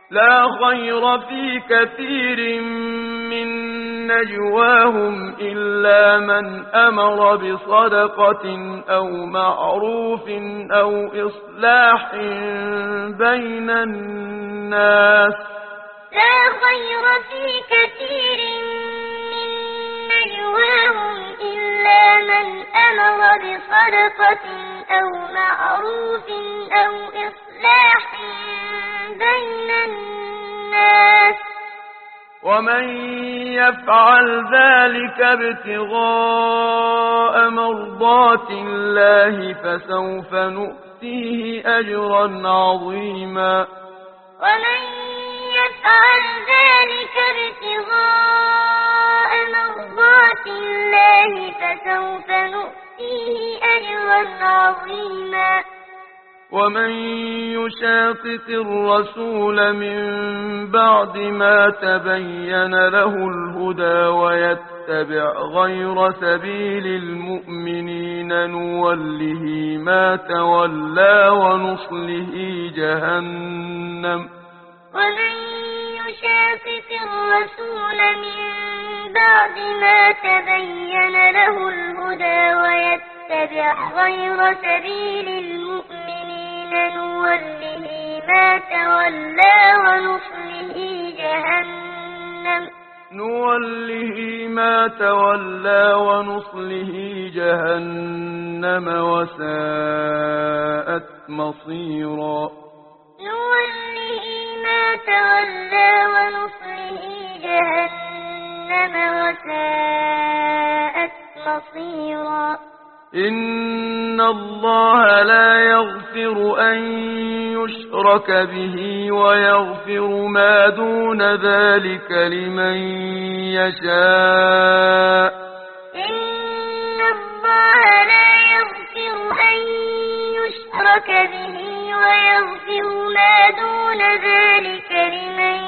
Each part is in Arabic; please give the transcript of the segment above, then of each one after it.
لا خير في كثير من نجواهم إلا من أمر بصدقة أو معروف أو إصلاح بين الناس. لا خير في كثير من نجواهم إلا من أمر بصدقة أو معروف أو إصلاح بين الناس. ومن يفعل ذلك ابتغاء مرضات الله فسوف نؤتيه أجرا عظيما. ومن يفعل ذلك ابتغاء مرضات الله فسوف نؤتيه أجرا عظيما. ومن يشاقق الرسول من بعد ما تبين له الهدى ويتبع غير سبيل المؤمنين نوله ما تولى ونصله جهنم. ومن يشاقق الرسول من بعد ما تبين له الهدى ويتبع غير سبيل المؤمنين نوله ما تولى ونصله جهنم. نوله ما تولى ونصله جهنم وساءت مصيرا. نوله ما تولى ونصله جهنم وساءت مصيرا. إن الله لا يغفر أن يشرك به ويغفر ما دون ذلك لمن يشاء. إن الله لا يغفر أن يشرك به ويغفر ما دون ذلك لمن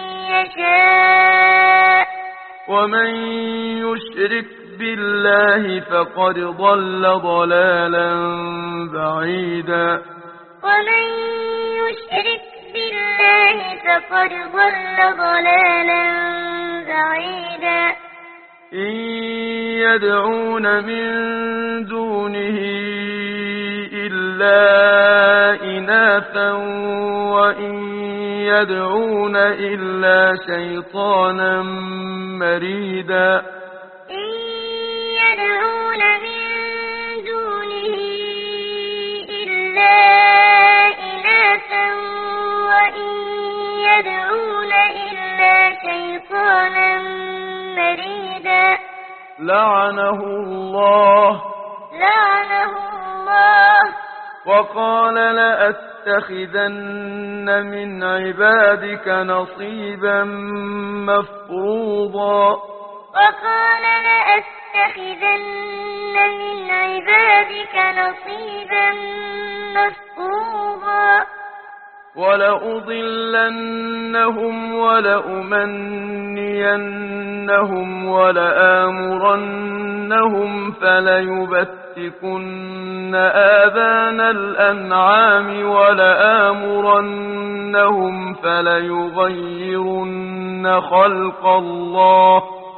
يشاء. ومن يشرك بالله فقد ضل ضلالا بعيدا. ومن يشرك بالله فقد ضل ضلالا بعيدا. إن يدعون من دونه إلا إناثا وإن يدعون إلا شيطانا مريدا. يدعون من دونه إلا إناثا وإن يدعون إلا شيطانا مريدا. لعنه الله وقال لأتخذن من عبادك نصيبا مفروضا. وقال لأتخذن من عبادك نصيبا مفروضا. ولأضلنهم ولأمنينهم ولآمرنهم فليبتكن آذان الأنعام ولآمرنهم فليغيرن خلق الله.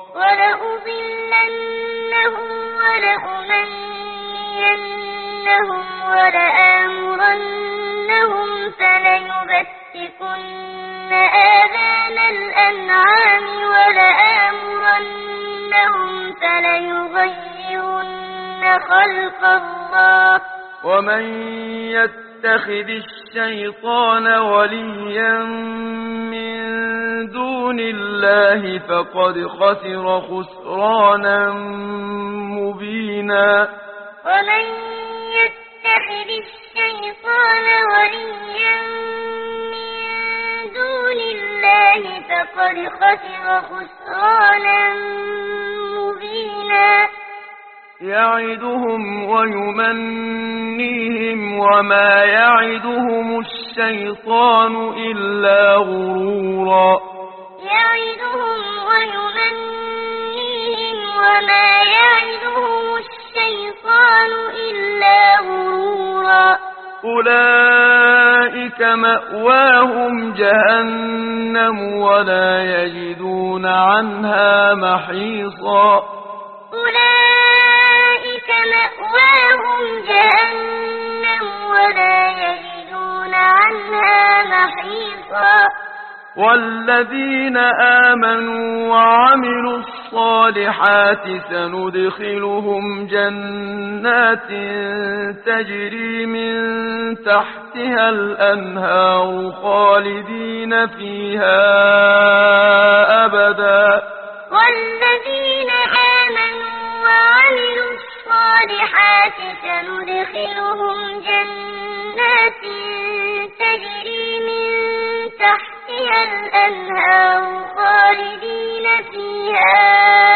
ولأضلنهم ولأمنينهم ولآمرنهم فليبتكن آذان الأنعام ولآمرنهم فليغيرن خلق الله. ومن يتخذ الشيطان وليا من دون الله فقد خسر خسرانا مبينا. ومن يتخذ الشيطان وليا من دون الله فقد خسر خسرانا مبينا. يعدهم ويمنيهم وما يعدهم الشيطان إلا غرورا. يعدهم ويمنيهم وما يعدهم الشيطان إلا غرورا. أولئك مأواهم جهنم ولا يجدون عنها محيصا أولئك مأواهم جهنم ولا يجدون عنها محيصا والذين آمنوا وعملوا الصالحات سندخلهم جنات تجري من تحتها الأنهار خالدين فيها أبدا والذين آمنوا وعملوا الصالحات سندخلهم جنات تجري من تحتها الأنهار خالدين فيها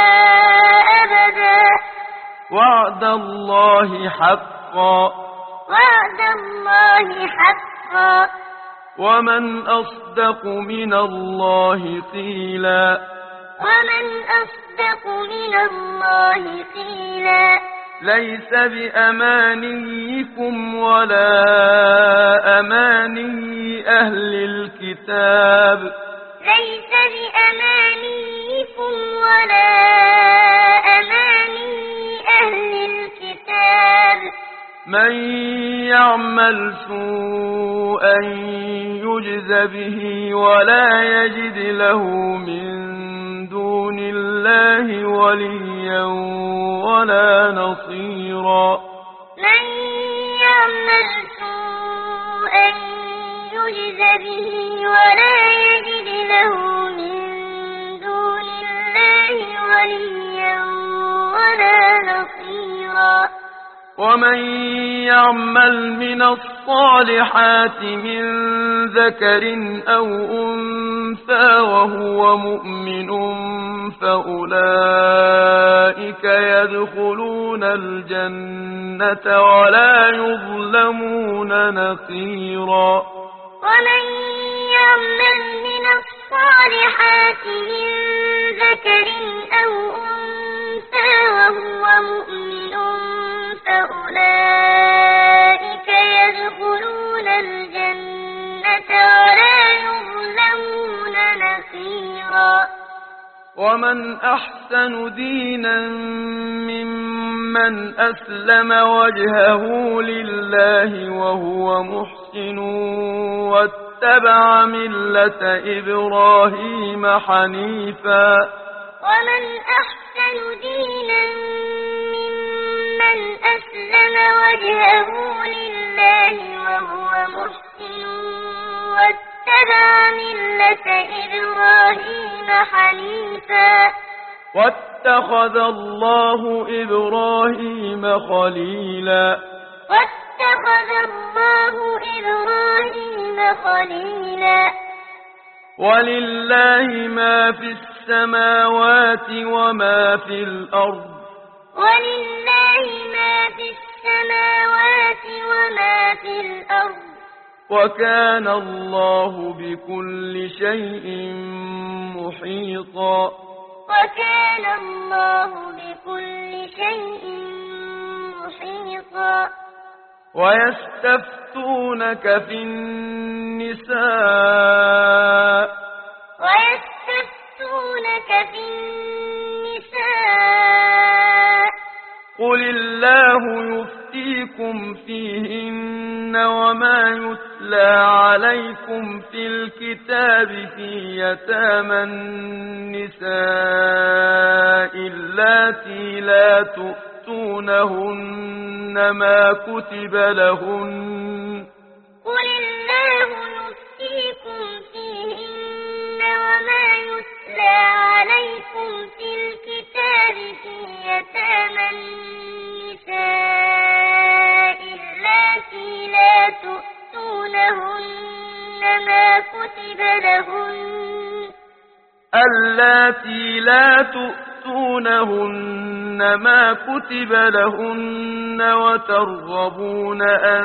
أبدا وعد الله حقا وعد الله حقا ومن أصدق من الله قيلا ومن أصدق من الله قيلا ليس بأمانيكم ولا أماني أهل الكتاب ليس بأمانيكم ولا أماني أهل الكتاب من يعمل سوءا يجز به ولا يجد له من دون الله وليا ولا نصيرا من يعمل سوءا يجز به ولا يجد له من دون الله وليا ولا نصيرا ومن يعمل من الصالحات من ذكر أو أنثى وهو مؤمن فأولئك يدخلون الجنة ولا يظلمون نقيرا ومن يعمل من الصالحات من ذكر أو أنثى وهو مؤمن فأولئك يدخلون الجنة ولا يظلمون نقيرا ومن أحسن دينا ممن أسلم وجهه لله وهو محسن واتبع ملة إبراهيم حنيفا ومن أحسن دينا ممن أسلم وجهه لله وهو محسن واتبع ملة إبراهيم حنيفا واتخذ الله إبراهيم خليلا واتخذ الله إبراهيم خليلا ولله ما في السماوات وما في الأرض ولله ما في السماوات وما في الأرض وكان الله بكل شيء محيطا وكان الله بكل شيء محيطا ويستفتونك في النساء ويستفتونك في النساء قل الله يفتيكم فيهن وما يتلى عليكم في الكتاب في يتامى النساء اللاتي لا تؤتونهن ما كتب لهن قل الله يفتيكم فيهن وما يتلى عليكم في الكتاب في يتامى النساء اللاتي لا تؤتونهن ما كتب لهن اللاتي لا تؤتونهن ما كتب لهن وترغبون أن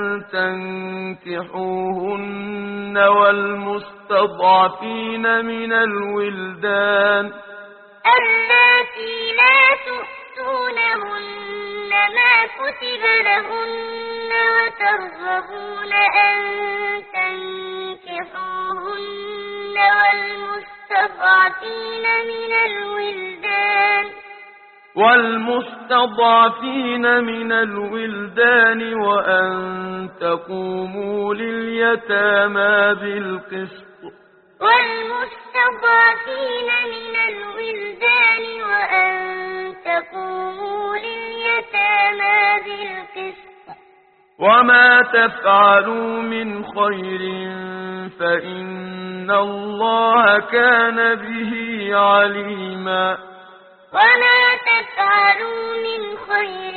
تنكحوهن والمستضعفين من الولدان اللاتي لا تؤتونهن ما كتب لهن وترغبون أن تنكحوهن والمستضعفين من الولدان وأن تقوموا لليتامى بالقسط والمستضعفين من الولدان وأن تقوموا لليتامى بالقسط وما تفعلوا من خير فإن الله كان به عليما وما تفعلوا من خير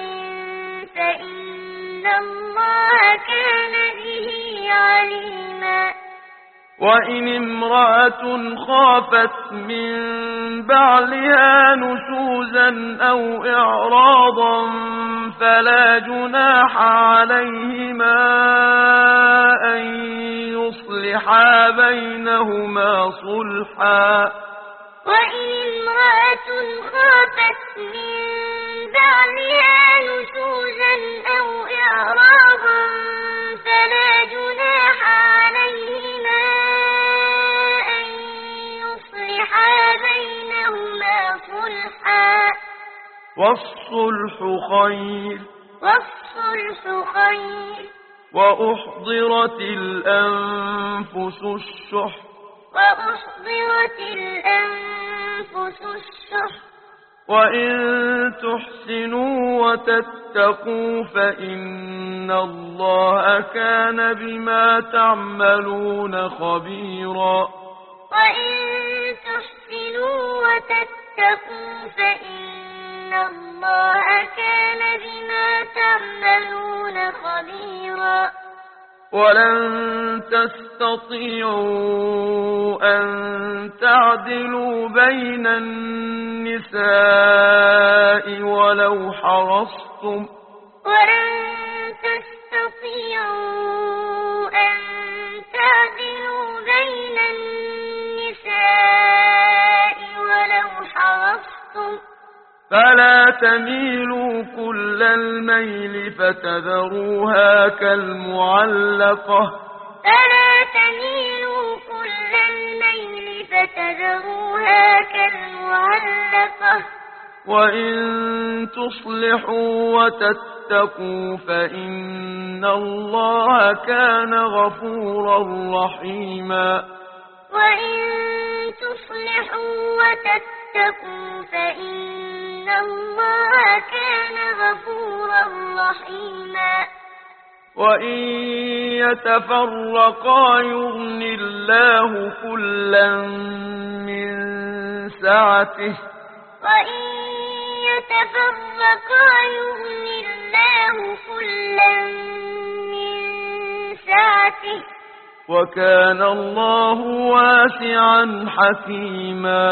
فإن الله كان به عليما وإن امرأة خافت من بعلها نشوزا أو إعراضا فلا جناح عليهما أن يصلحا بينهما صلحا وإن امرأة خافت من بعلها نشوزا أو إعراضا فلا جناح عليهما أن يصلحا بينهما صلحا والصلح خير وأحضرت الأنفس الشح وإن تحسنوا وتتقوا فإن الله كان بما تعملون خبيرا وإن تحسنوا وتتقوا فإن الله كان بما تعملون خبيرا ولن تستطيعوا أن تعدلوا بين النساء ولو حرصتم فلا تميلوا كل الميل فتذروها كالمعلقة وإن تصلحوا وتتقوا فإن الله كان غفورا رحيما وإن تصلحوا وتتقوا فإن الله كان غفورا رحيما وإن يتفرقا يغن الله كلا من سعته وإن يتفرقا يغن الله كلا من سعته وكان الله واسعا حكيما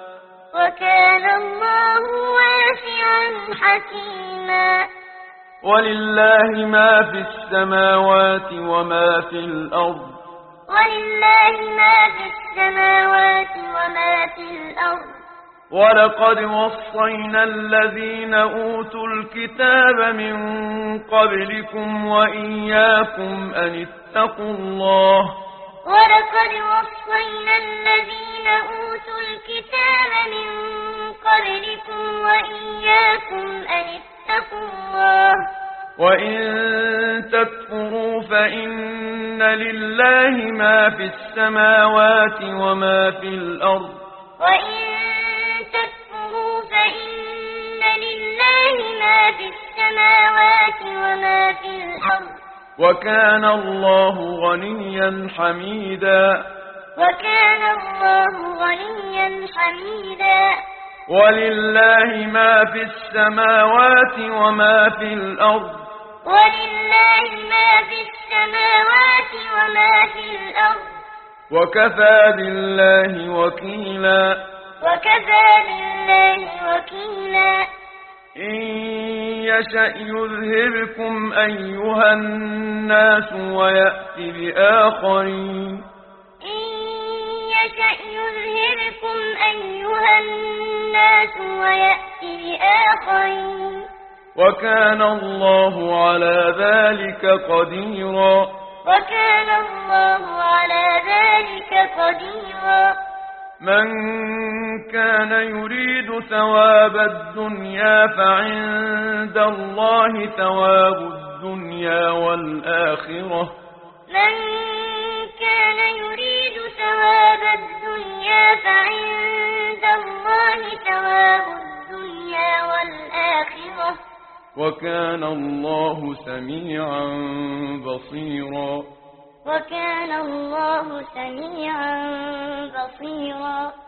ولله ما في السماوات وما في الأرض ولقد وصينا الذين أوتوا الكتاب من قبلكم وإياكم أن اتقوا الله وإن تكفروا فإن لله ما في السماوات وما في الأرض وكان الله غنيا حميدا ولله ما في السماوات وما في الأرض وكفى بالله وكيلا إن يشأ يذهبكم أيها الناس ويأتي بآخرين وكان الله على ذلك قديرا وكان الله على ذلك قديرا من كان يريد ثواب الدنيا فعند الله ثواب الدنيا والآخرة من كان يريد ثواب الدنيا فعند الله ثواب الدنيا والآخرة وكان الله سميعا بصيرا وكان الله سميعا بصيرا